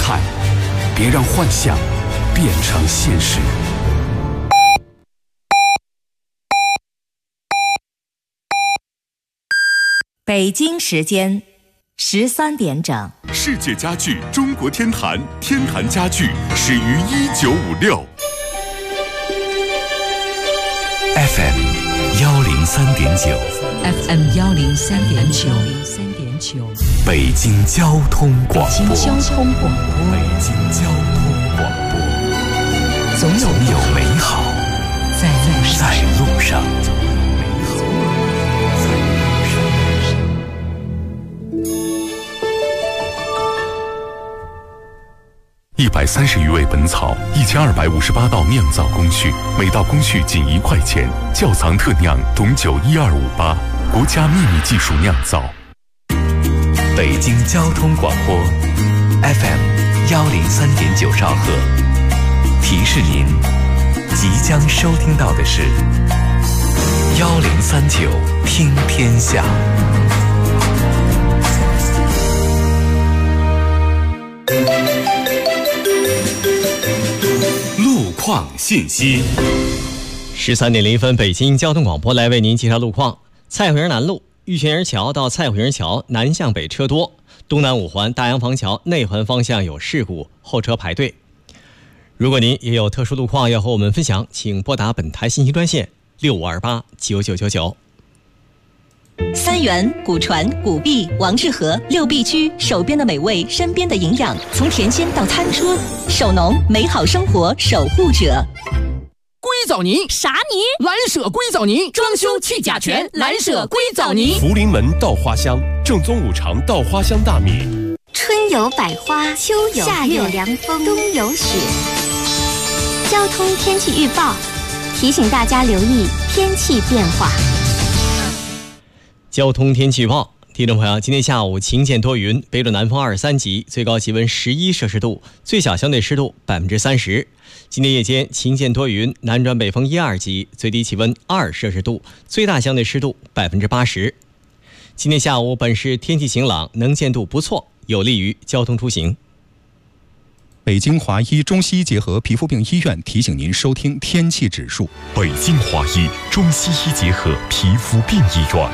看，别让幻想变成现实。 北京时间13点整。 世界家具中国天坛，天坛家具始于1956。 FM 103.9 FM 103.9 北京交通广播。 北京交通广播。 北京交通广播。总有美好在路上。 130余味本草，1258道酿造工序，每道工序仅1块钱。窖藏特酿董酒12588，国家秘密技术酿造。 北京交通广播 FM 103.9兆赫，提示您即将收听到的是1039听天下。路况信息。 13点0分，北京交通广播来为您介绍路况。蔡慧营南路玉泉营桥到蔡慧营桥南向北车多，东南五环大洋房桥内环方向有事故，后车排队。如果您也有特殊路况要和我们分享，请拨打本台信息专线6528999999。 三元、古传、古壁、王致和6必居，手边的美味，身边的营养，从田间到餐桌，手农美好生活守护者。 硅藻泥啥泥？ 蓝舍硅藻泥，装修去甲醛，蓝舍硅藻泥。 福临门稻花香，正宗五常稻花香大米。 春有百花，秋有夏有凉风，冬有雪。交通天气预报提醒大家留意天气变化。 交通天气预报，听众朋友，今天下午晴见多云，北转南风23级，最高气温11摄氏度，最小相对湿度30%。今天夜间晴见多云，南转北风1-2级，最低气温2摄氏度，最大相对湿度80%。今天下午本市天气晴朗，能见度不错，有利于交通出行。 北京华医中西医结合皮肤病医院提醒您收听天气指数。 北京华医中西医结合皮肤病医院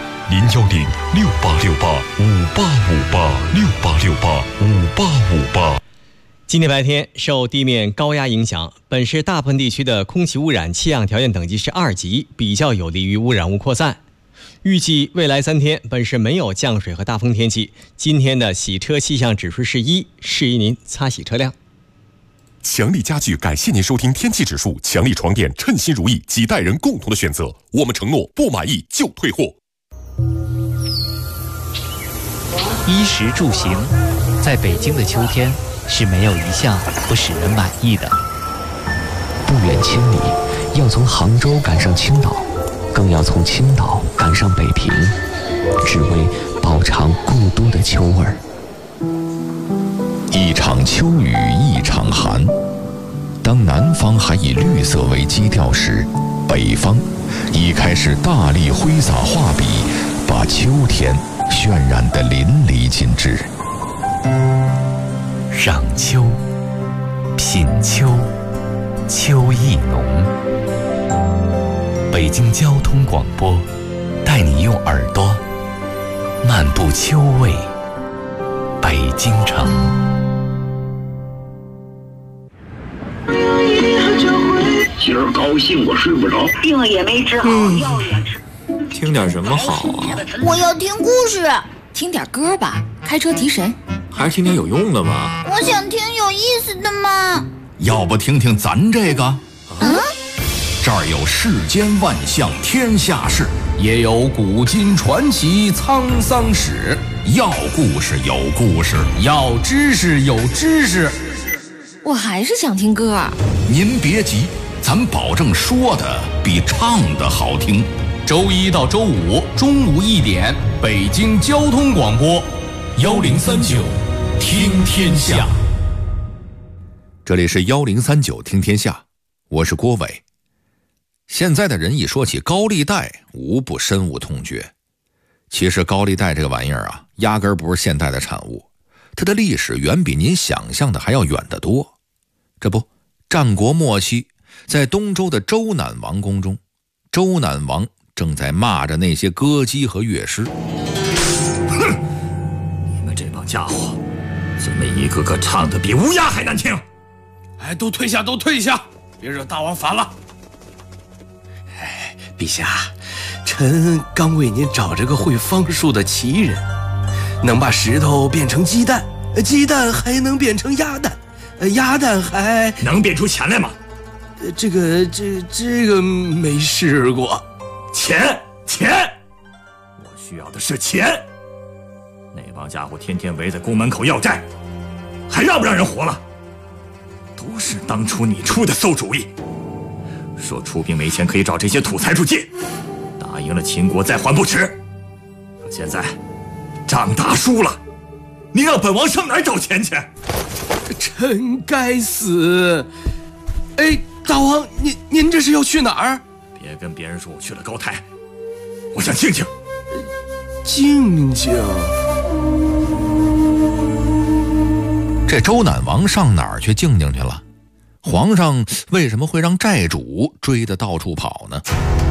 ，0106868585858，68685858。 今天白天受地面高压影响，本市大部分地区的空气污染气象条件等级是2级，比较有利于污染物扩散。预计未来3天本市没有降水和大风天气。今天的洗车气象指数是1，适宜您擦洗车辆。 强力家具感谢您收听天气指数，强力床垫称心如意，几代人共同的选择。我们承诺不满意就退货。 衣食住行，在北京的秋天是没有一项不使人满意的。 不远千里，要从杭州赶上青岛，更要从青岛赶上北平，只为饱尝故都的秋味儿。 一场秋雨一场寒，当南方还以绿色为基调时，北方已开始大力挥洒画笔，把秋天渲染得淋漓尽致。 赏秋，品秋，秋意浓。北京交通广播带你用耳朵漫步秋味北京城。 今儿高兴我睡不着， 病也没治好，药也吃。 听点什么好啊？ 我要听故事。 听点歌吧，开车提神。 还是听点有用的吧。 我想听有意思的嘛。 要不听听咱这个？这儿有世间万象天下事，也有古今传奇沧桑史。要故事有故事，要知识有知识。 我还是想听歌。 您别急，咱保证说的比唱的好听。周1到周5中午1点，北京交通广播1039听天下。 这里是1039听天下，我是郭伟。现在的人一说起高利贷，无不深恶痛绝。其实高利贷这个玩意儿啊，压根儿不是现代的产物， 它的历史远比您想象的还要远得多。这不，战国末期，在东周的周赧王宫中，周赧王正在骂着那些歌姬和乐师。 哼！你们这帮家伙，怎么一个个唱得比乌鸦还难听？ 哎，都退下，都退下，别惹大王烦了。 哎，陛下，臣刚为您找着个会方术的奇人，能把石头变成鸡蛋，鸡蛋还能变成鸭蛋，鸭蛋还能变出钱来吗？ 这个没试过。 钱！我需要的是钱。那帮家伙天天围在宫门口要债，还让不让人活了？都是当初你出的馊主意，说出兵没钱可以找这些土财主借，打赢了秦国再还不迟。可现在仗打输了，你让本王上哪儿找钱去？ 臣该死！哎，大王，您这是要去哪儿？ 别跟别人说我去了高台，我想静静。 静静。 这周赧王上哪儿去静静去了？皇上为什么会让债主追得到处跑呢？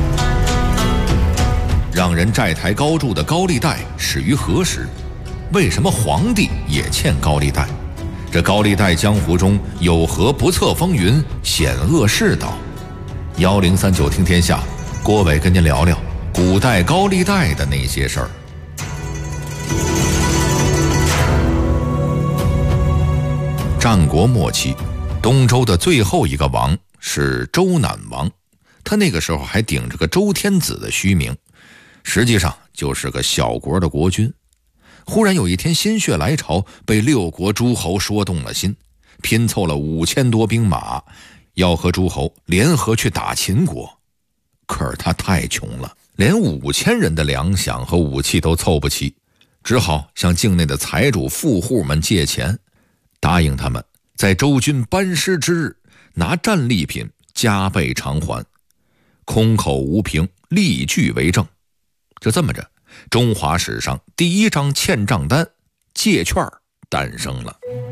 让人债台高筑的高利贷始于何时？为什么皇帝也欠高利贷？这高利贷江湖中有何不测风云，险恶世道？1039听天下，郭伟跟您聊聊古代高利贷的那些事儿。战国末期，东周的最后一个王是周赧王，他那个时候还顶着个周天子的虚名，实际上就是个小国的国君。忽然有一天心血来潮，被6国诸侯说动了心，拼凑了5000多兵马，要和诸侯联合去打秦国。可是他太穷了，连5000人的粮饷和武器都凑不齐，只好向境内的财主富户们借钱，答应他们在周军班师之日拿战利品加倍偿还，空口无凭，例句为证。就这么着，中华史上第一张欠账单借券诞生了。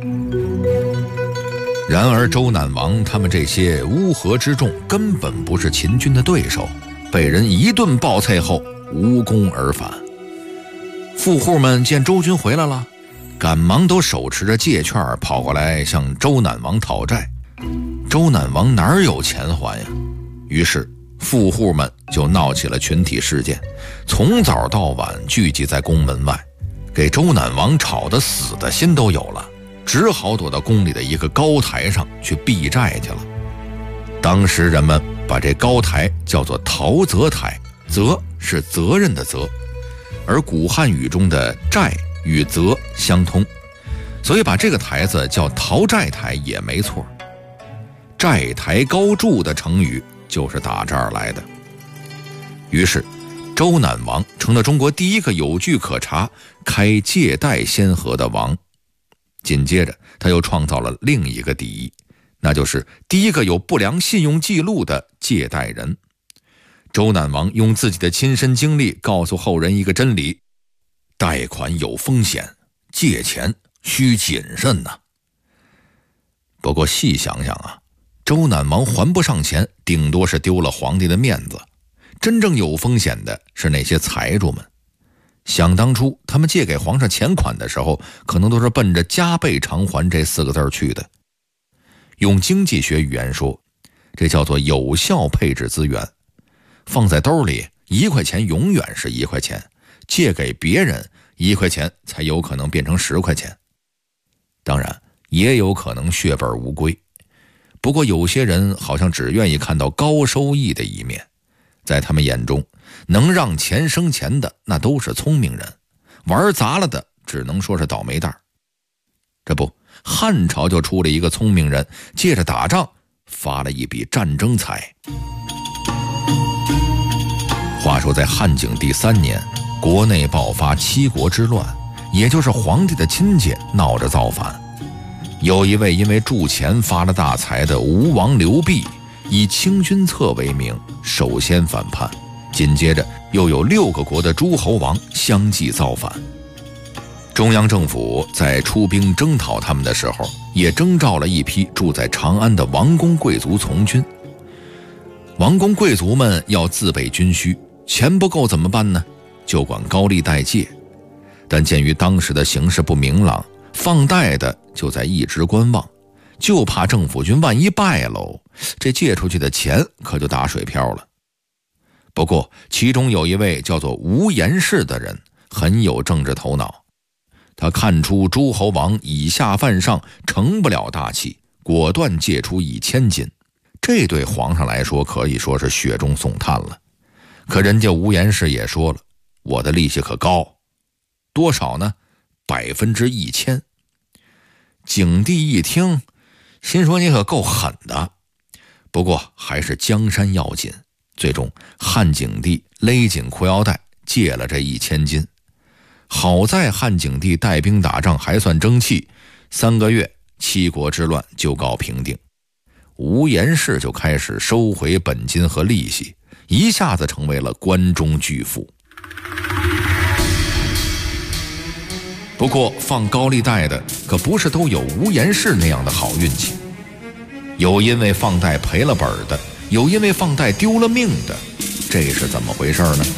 然而周赧王他们这些乌合之众根本不是秦军的对手，被人一顿暴揍后无功而返。富户们见周军回来了，赶忙都手持着借券跑过来向周赧王讨债。周赧王哪有钱还呀？于是富户们就闹起了群体事件，从早到晚聚集在宫门外，给周赧王吵得死的心都有了，只好躲到宫里的一个高台上去避债去了。当时人们把这高台叫做逃责台，责是责任的责，而古汉语中的债与责相通，所以把这个台子叫逃债台也没错。债台高筑的成语就是打这儿来的。于是周赧王成了中国第一个有据可查开借贷先河的王。紧接着他又创造了另一个第一，那就是第一个有不良信用记录的借贷人。周赧王用自己的亲身经历告诉后人一个真理：贷款有风险，借钱需谨慎呐。不过细想想啊，周赧王还不上钱，顶多是丢了皇帝的面子，真正有风险的是那些财主们。想当初他们借给皇上钱款的时候，可能都是奔着加倍偿还这4个字去的。用经济学语言说，这叫做有效配置资源。放在兜里1块钱永远是1块钱，借给别人1块钱才有可能变成10块钱。当然也有可能血本无归，不过有些人好像只愿意看到高收益的一面，在他们眼中能让钱生钱的那都是聪明人，玩砸了的只能说是倒霉蛋。这不，汉朝就出了一个聪明人，借着打仗发了一笔战争财。话说在汉景帝3年，国内爆发七国之乱，也就是皇帝的亲戚闹着造反。有一位因为铸钱发了大财的吴王刘濞，以清君侧为名首先反叛，紧接着又有6个国的诸侯王相继造反。 中央政府在出兵征讨他们的时候，也征召了一批住在长安的王公贵族从军。王公贵族们要自备军需，钱不够怎么办呢？就管高利贷借。但鉴于当时的形势不明朗，放贷的就在一直观望，就怕政府军万一败喽，这借出去的钱可就打水漂了。不过其中有一位叫做吴延氏的人很有政治头脑，他看出诸侯王以下犯上，成不了大器，果断借出1000金。这对皇上来说可以说是雪中送炭了。可人家吴延氏也说了，我的利息可高，多少呢？1000%。景帝一听，心说你可够狠的。不过还是江山要紧，最终汉景帝勒紧裤腰带借了这1000金。好在汉景帝带兵打仗还算争气，3个月七国之乱就告平定。吴延氏就开始收回本金和利息，一下子成为了关中巨富。不过放高利贷的可不是都有吴延氏那样的好运气，有因为放贷赔了本的，有因为放贷丢了命的，这是怎么回事呢？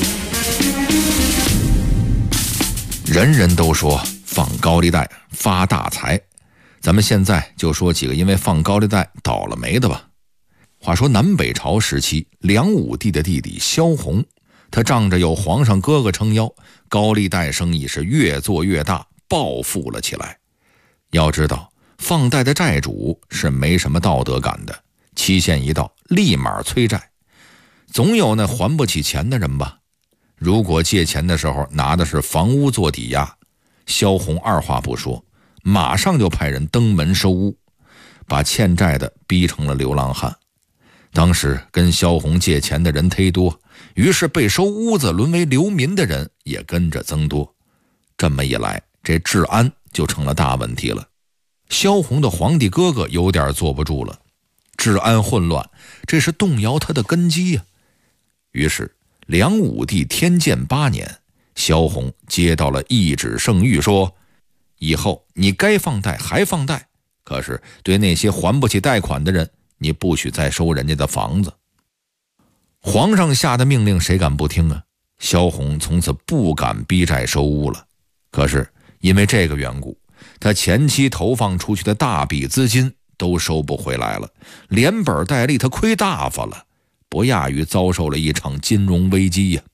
人人都说放高利贷发大财，咱们现在就说几个因为放高利贷倒了霉的吧。话说南北朝时期，梁武帝的弟弟萧红，他仗着有皇上哥哥撑腰，高利贷生意是越做越大，暴富了起来。要知道放贷的债主是没什么道德感的，期限一到立马催债，总有那还不起钱的人吧。如果借钱的时候拿的是房屋做抵押，萧红二话不说，马上就派人登门收屋，把欠债的逼成了流浪汉。当时跟萧红借钱的人忒多，于是被收屋子沦为流民的人也跟着增多。这么一来，这治安就成了大问题了。萧红的皇帝哥哥有点坐不住了，治安混乱，这是动摇他的根基呀。于是梁武帝天监8年，萧红接到了一纸圣谕，说以后你该放贷还放贷，可是对那些还不起贷款的人，你不许再收人家的房子。皇上下的命令谁敢不听啊？萧红从此不敢逼债收屋了。可是因为这个缘故，他前期投放出去的大笔资金都收不回来了，连本带利他亏大发了，不亚于遭受了一场金融危机呀。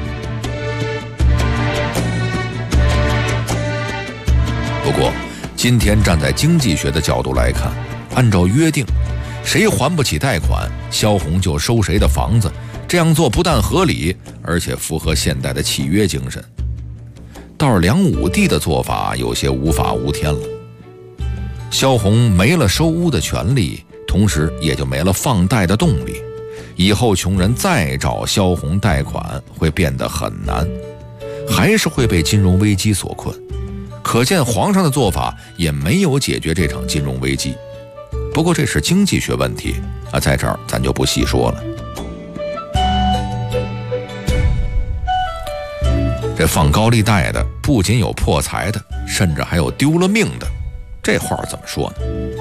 不过今天站在经济学的角度来看，按照约定，谁还不起贷款，萧红就收谁的房子，这样做不但合理，而且符合现代的契约精神。倒是梁武帝的做法有些无法无天了。萧红没了收屋的权利，同时也就没了放贷的动力，以后穷人再找萧红贷款会变得很难，还是会被金融危机所困。可见皇上的做法也没有解决这场金融危机。不过这是经济学问题啊，在这儿咱就不细说了。这放高利贷的不仅有破财的，甚至还有丢了命的，这话怎么说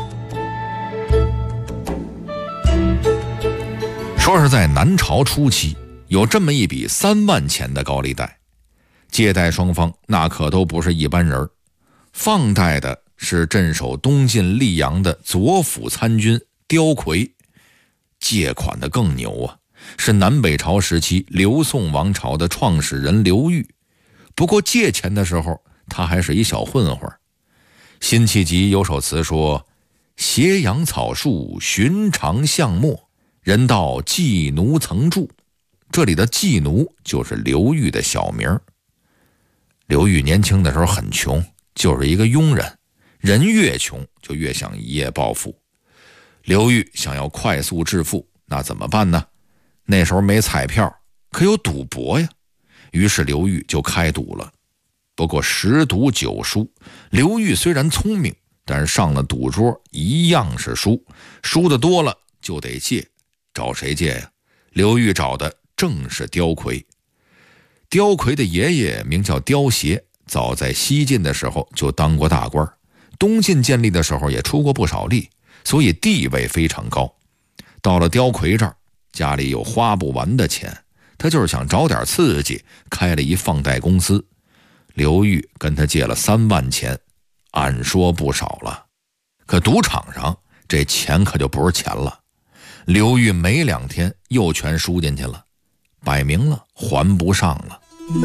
呢？说是在南朝初期，有这么一笔3万钱的高利贷，借贷双方那可都不是一般人。放贷的是镇守东晋溧阳的左辅参军刁魁，借款的更牛啊，是南北朝时期刘宋王朝的创始人刘裕。不过借钱的时候他还是一小混混。辛弃疾有首词说，斜阳草树寻常巷陌，人道妓奴曾住。这里的妓奴就是刘裕的小名。刘裕年轻的时候很穷，就是一个庸人，人越穷就越想一夜暴富。刘裕想要快速致富，那怎么办呢？那时候没彩票，可有赌博呀。于是刘裕就开赌了。不过10赌9输，刘裕虽然聪明，但是上了赌桌一样是输，输的多了就得借。找谁借呀？刘裕找的正是刁魁。刁魁的爷爷名叫刁协， 早在西晋的时候就当过大官，东晋建立的时候也出过不少力，所以地位非常高。到了刁魁这儿，家里有花不完的钱，他就是想找点刺激，开了一放贷公司。刘裕跟他借了3万钱，按说不少了，可赌场上这钱可就不是钱了。刘裕没2天又全输进去了，摆明了还不上了。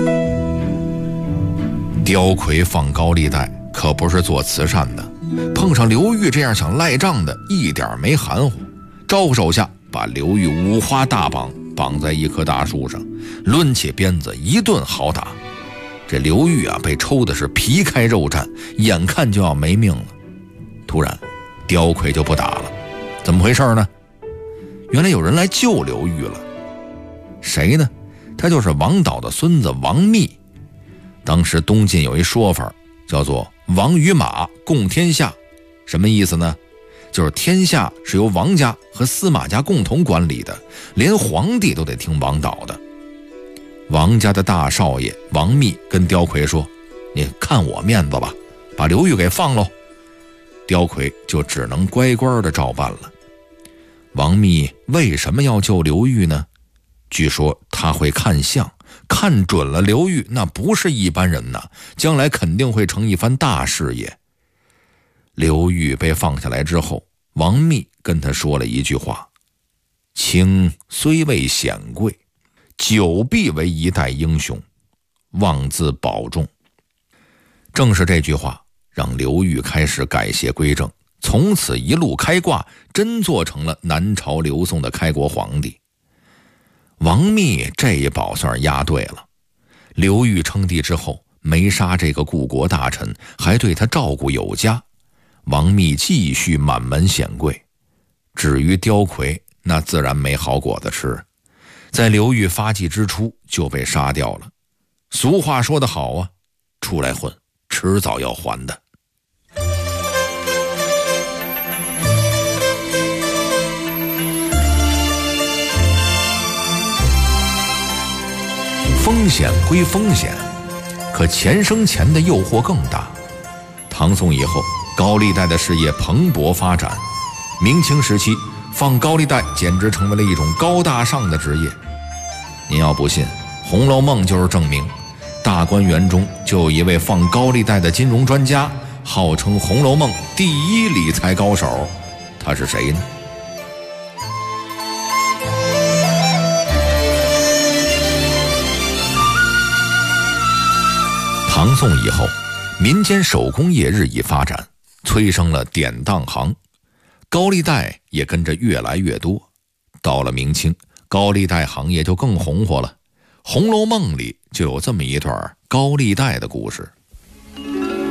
刁魁放高利贷可不是做慈善的，碰上刘裕这样想赖账的，一点没含糊，招呼手下把刘裕五花大绑，绑在一棵大树上，抡起鞭子一顿好打。这刘裕啊，被抽的是皮开肉绽，眼看就要没命了。突然刁魁就不打了，怎么回事呢？原来有人来救刘裕了。谁呢？他就是王导的孙子王密。当时东晋有一说法叫做王与马共天下，什么意思呢？就是天下是由王家和司马家共同管理的，连皇帝都得听王导的。王家的大少爷王密跟刁魁说，你看我面子吧，把刘裕给放喽。刁魁就只能乖乖的照办了。王密为什么要救刘裕呢？据说他会看相，看准了刘裕那不是一般人呐，将来肯定会成一番大事业。刘裕被放下来之后，王密跟他说了一句话，卿虽未显贵，久必为一代英雄，望自保重。正是这句话让刘裕开始改邪归正，从此一路开挂，真做成了南朝刘宋的开国皇帝。王密这一宝算是押对了。刘裕称帝之后，没杀这个故国大臣，还对他照顾有加，王密继续满门显贵。至于刁魁，那自然没好果子吃，在刘裕发迹之初就被杀掉了。俗话说得好啊，出来混，迟早要还的。风险归风险，可钱生钱的诱惑更大。唐宋以后，高利贷的事业蓬勃发展，明清时期放高利贷简直成为了一种高大上的职业。您要不信，《红楼梦》就是证明。大观园中就有一位放高利贷的金融专家，号称《红楼梦》第一理财高手，他是谁呢？唐宋以后，民间手工业日益发展，催生了典当行，高利贷也跟着越来越多。到了明清，高利贷行业就更红火了，《红楼梦》里就有这么一段高利贷的故事。《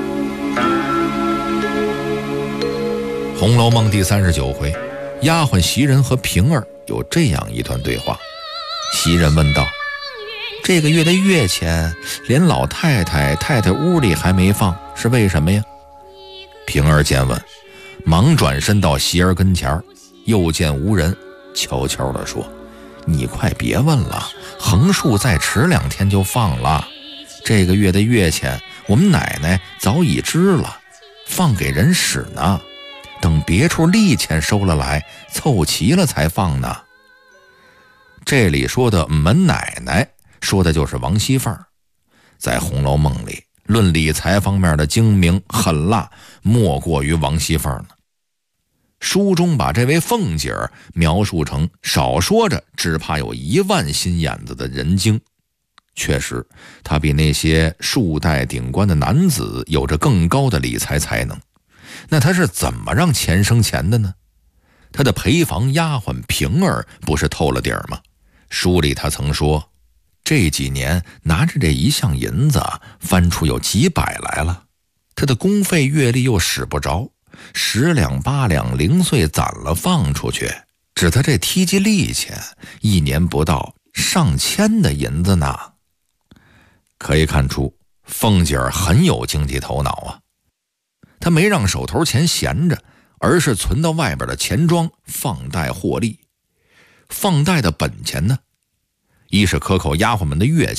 红楼梦》第39回，丫鬟袭人和平儿有这样一段对话。袭人问道，这个月的月钱连老太太屋里还没放，是为什么呀？平儿见问，忙转身到袭儿跟前，又见无人，悄悄地说，你快别问了，横竖再迟2天就放了。这个月的月钱我们奶奶早已支了，放给人使呢，等别处利钱收了来，凑齐了才放呢。这里说的门奶奶，说的就是王熙凤。在《红楼梦》里，论理财方面的精明狠辣，莫过于王熙凤呢。书中把这位凤姐儿描述成少说着只怕有1万心眼子的人精。确实，她比那些数代顶冠的男子有着更高的理财才能。那她是怎么让钱生钱的呢？她的陪房丫鬟平儿不是透了底儿吗？书里她曾说，这几年拿着这1项银子翻出有几百来了，她的工费月例又使不着，10两8两零碎攒了放出去，指他这梯级利钱1年不到上千的银子呢。可以看出凤姐儿很有经济头脑啊，她没让手头钱闲着，而是存到外边的钱庄放贷获利。放贷的本钱呢，一是克扣丫鬟们的月钱，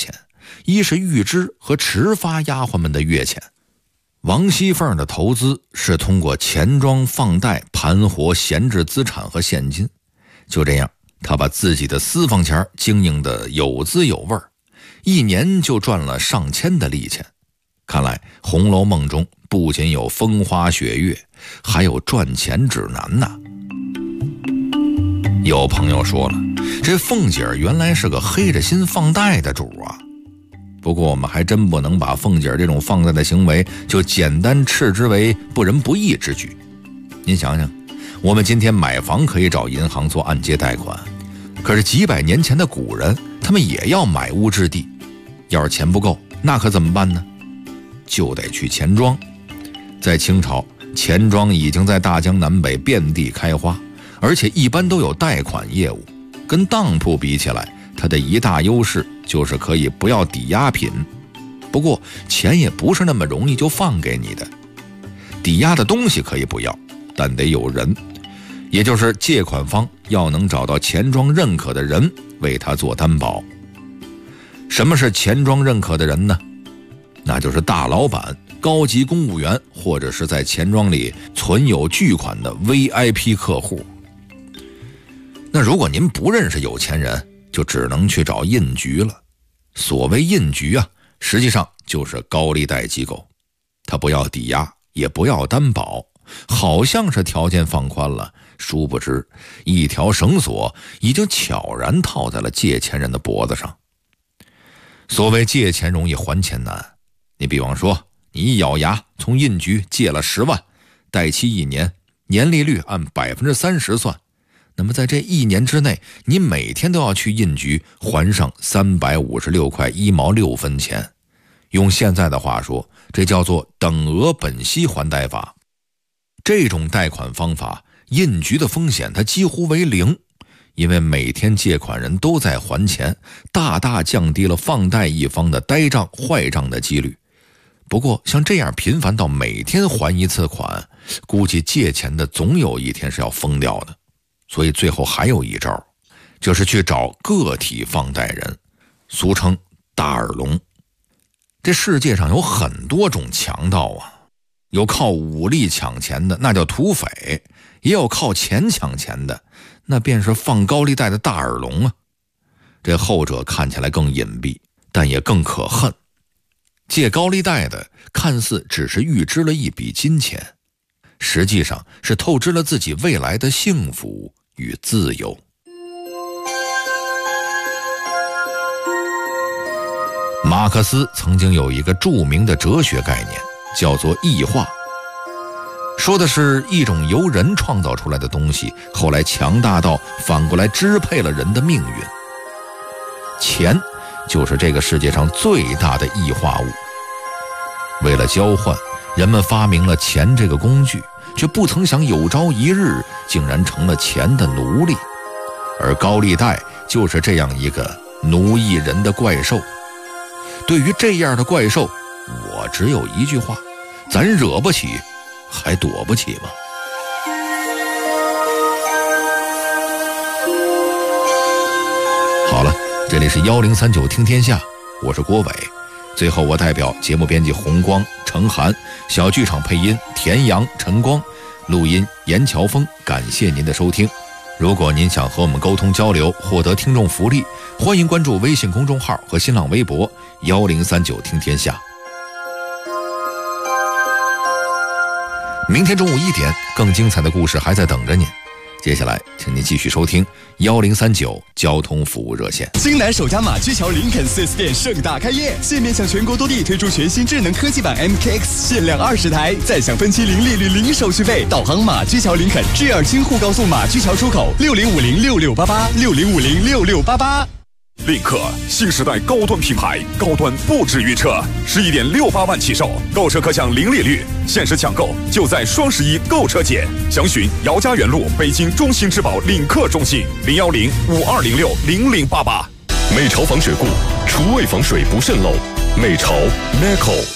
一是预支和迟发丫鬟们的月钱。王熙凤的投资是通过钱庄放贷盘活闲置资产和现金，就这样她把自己的私房钱经营得有滋有味，一年就赚了上千的利钱。看来《红楼梦》中不仅有风花雪月，还有赚钱指南呐。有朋友说了，这凤姐原来是个黑着心放贷的主啊。不过我们还真不能把凤姐这种放贷的行为就简单斥之为不仁不义之举。您想想，我们今天买房可以找银行做按揭贷款，可是几百年前的古人他们也要买屋置地，要是钱不够那可怎么办呢？就得去钱庄。在清朝，钱庄已经在大江南北遍地开花，而且一般都有贷款业务。跟当铺比起来，它的一大优势就是可以不要抵押品。不过钱也不是那么容易就放给你的，抵押的东西可以不要，但得有人，也就是借款方要能找到钱庄认可的人为他做担保。什么是钱庄认可的人呢？那就是大老板、高级公务员，或者是在钱庄里存有巨款的 VIP 客户。那如果您不认识有钱人，就只能去找印局了。所谓印局啊，实际上就是高利贷机构，他不要抵押，也不要担保，好像是条件放宽了，殊不知一条绳索已经悄然套在了借钱人的脖子上。所谓借钱容易还钱难，你比方说你一咬牙从印局借了10万，贷期1年，年利率按 30% 算，那么在这1年之内，你每天都要去印局还上356块1毛6分钱。用现在的话说，这叫做等额本息还贷法。这种贷款方法，印局的风险它几乎为0，因为每天借款人都在还钱，大大降低了放贷一方的呆账坏账的几率。不过像这样频繁到每天还一次款，估计借钱的总有一天是要疯掉的。所以最后还有一招，就是去找个体放贷人，俗称大耳窿。这世界上有很多种强盗啊，有靠武力抢钱的，那叫土匪；也有靠钱抢钱的，那便是放高利贷的大耳窿啊。这后者看起来更隐蔽，但也更可恨。借高利贷的看似只是预支了一笔金钱，实际上是透支了自己未来的幸福与自由。马克思曾经有一个著名的哲学概念，叫做异化，说的是一种由人创造出来的东西，后来强大到反过来支配了人的命运。钱就是这个世界上最大的异化物。为了交换，人们发明了钱这个工具，却不曾想有朝一日竟然成了钱的奴隶。而高利贷就是这样一个奴役人的怪兽。对于这样的怪兽，我只有一句话：咱惹不起，还躲不起吗？好了，这里是1039听天下，我是郭伟。最后我代表节目编辑红光、程涵，小剧场配音田阳、陈光，录音严乔峰，感谢您的收听。如果您想和我们沟通交流，获得听众福利，欢迎关注微信公众号和新浪微博1039听天下。明天中午1点，更精彩的故事还在等着您。接下来请您继续收听1039交通服务热线。 京南首家马驹桥林肯 4S 店盛大开业，现面向全国多地推出全新智能科技版 MKX， 限量20台，再享分期零利率零手续费。导航马驹桥林肯 G2 京沪高速马驹桥出口6050668860506688。 领克新时代高端品牌，高端不止于车，11.68万起售，购车可享零利率，限时抢购就在双11购车节，详询姚家园路北京中心之宝领克中心01052060088。 美潮防水固，厨卫防水不渗漏，美潮 Neco。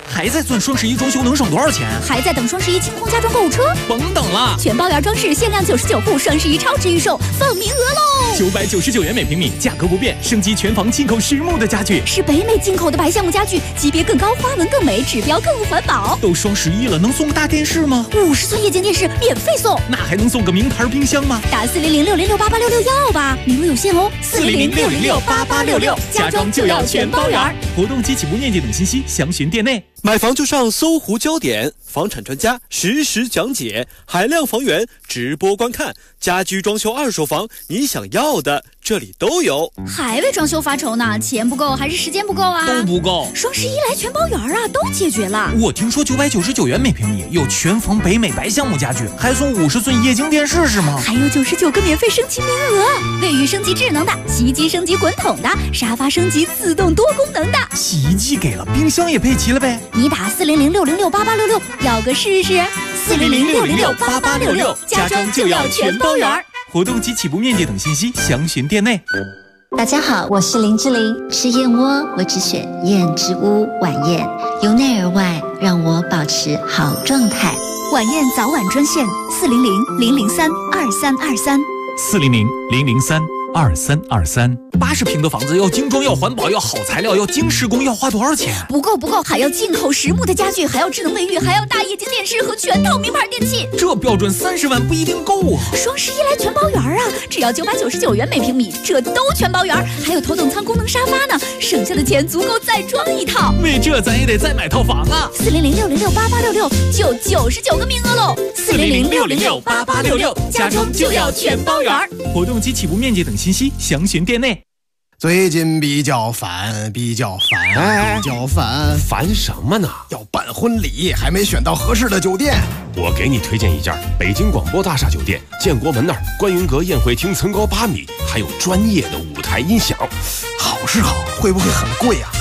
还在算双11装修能省多少钱？ 还在等双11清空家装购物车？ 甭等了， 全包圆装饰限量99户，双11超值预售，放名额喽 ！999元每平米，价格不变，升级全房进口实木的家具， 是北美进口的白橡木家具，级别更高，花纹更美，指标更环保。 都双11了，能送个大电视吗 ？50寸液晶电视免费送， 那还能送个名牌冰箱吗？ 打40060688866要吧，名额有限哦！40060688866，家装就要全包圆。 活动及起步面积等信息详询店内。 买房就上搜狐焦点，房产专家实时讲解，海量房源直播观看，家居装修二手房，你想要的这里都有。 还为装修发愁呢？钱不够还是时间不够啊？ 都不够。 双11来全包圆啊，都解决了。 我听说999元每平米有全房北美白橡木家具，还送50寸液晶电视是吗？ 还有99个免费升级名额，卫浴升级智能的，洗衣机升级滚筒的，沙发升级自动多功能的。 洗衣机给了，冰箱也配齐了呗？ 你打40060688866要个试试，40060688866，家装就要全包圆。 活动及起步面积等信息详询店内。 大家好，我是林志玲。吃燕窝我只选燕之屋晚宴，由内而外让我保持好状态。 晚宴早晚专线400-003-2323 400-003-2323。80平的房子要精装，要环保，要好材料，要精施工，要花多少钱？ 不够，还要进口实木的家具，还要智能卫浴，还要大液晶电视和全套名牌电器。 这标准30万不一定够啊！ 双11来全包圆啊，只要999元每平米，这都全包圆，还有头等舱功能沙发呢，省下的钱足够再装一套。 为这咱也得再买套房啊 ！400-606-8866就99个名额喽！400-606-8866，家装就要全包圆。 活动及起步面积等信息详询店内。 最近比较烦， 烦什么呢？ 要办婚礼，还没选到合适的酒店。 我给你推荐一家北京广播大厦酒店，建国门那儿观云阁宴会厅层高8米，还有专业的舞台音响。 好是好，会不会很贵啊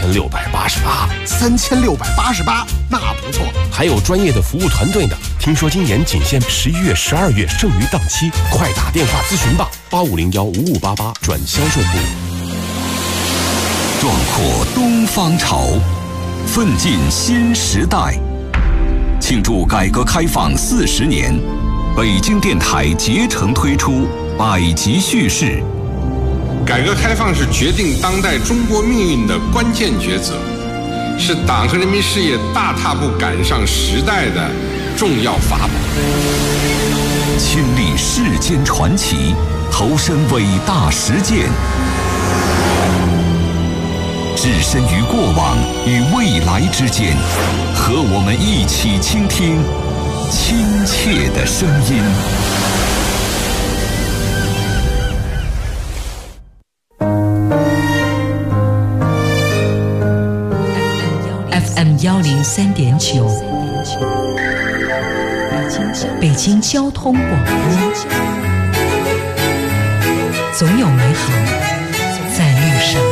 ？3688， 那不错。 还有专业的服务团队呢。听说今年仅限11月、12月剩余档期，快打电话咨询吧，85015588转销售部。 壮阔东方潮，奋进新时代。庆祝改革开放40年，北京电台竭诚推出百集叙事。 改革开放是决定当代中国命运的关键抉择，是党和人民事业大踏步赶上时代的重要法宝。 亲历世间传奇，投身伟大实践，置身于过往与未来之间，和我们一起倾听亲切的声音。 FM103.9，北京交通广播，总有美好在路上。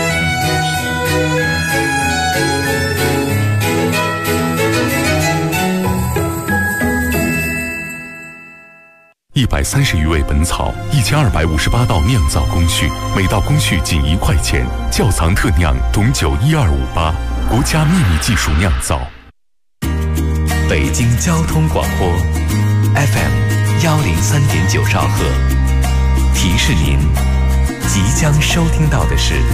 130余味本草，1258道酿造工序，每道工序仅1块钱，窖藏特酿董酒12588，国家秘密技术酿造。 北京交通广播 FM103.9兆赫，提示您即将收听到的是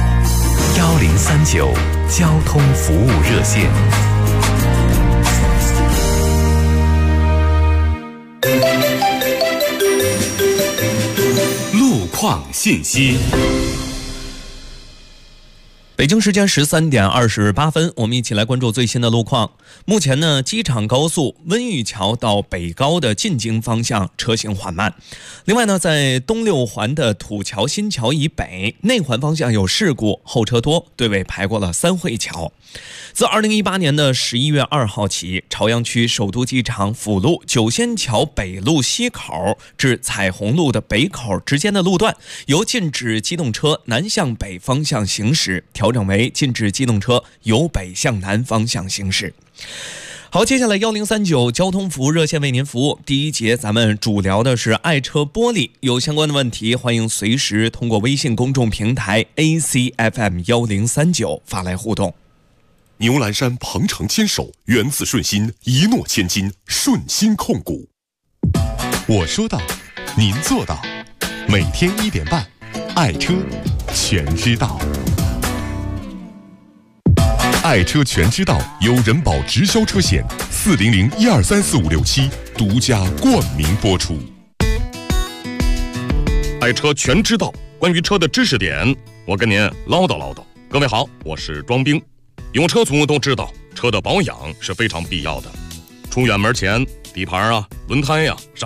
1039交通服务热线。路况信息。 北京时间13点28分，我们一起来关注最新的路况。目前呢，机场高速温榆桥到北高的进京方向车行缓慢。另外呢，在东六环的土桥新桥以北内环方向有事故，后车多，队尾排过了三惠桥。自2018年的11月2号起，朝阳区首都机场辅路九仙桥北路西口至彩虹路的北口之间的路段，由禁止机动车南向北方向行驶调整为禁止机动车由北向南方向行驶。好，接下来1039交通服务热线为您服务。第一节咱们主聊的是爱车玻璃，有相关的问题欢迎随时通过微信公众平台 ACFM1039发来互动。 牛栏山鹏程牵手，源自顺心，一诺千金，顺心控股。我说到，您做到，每天1点半，爱车全知道。爱车全知道由人保直销车险40012345567独家冠名播出。 爱车全知道，关于车的知识点，我跟您唠叨唠叨。各位好，我是庄兵。用车族都知道，车的保养是非常必要的。出远门前，底盘啊、轮胎呀、